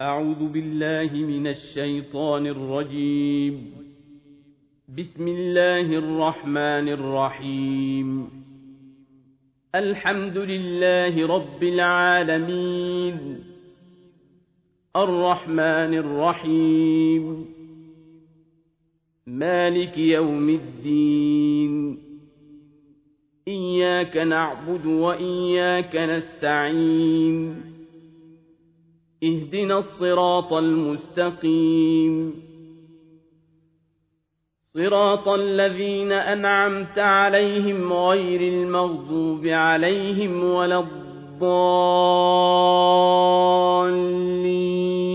أعوذ بالله من الشيطان الرجيم. بسم الله الرحمن الرحيم. الحمد لله رب العالمين، الرحمن الرحيم، مالك يوم الدين. إياك نعبد وإياك نستعين. اهدنا الصراط المستقيم، صراط الذين أنعمت عليهم غير المغضوب عليهم ولا الضالين.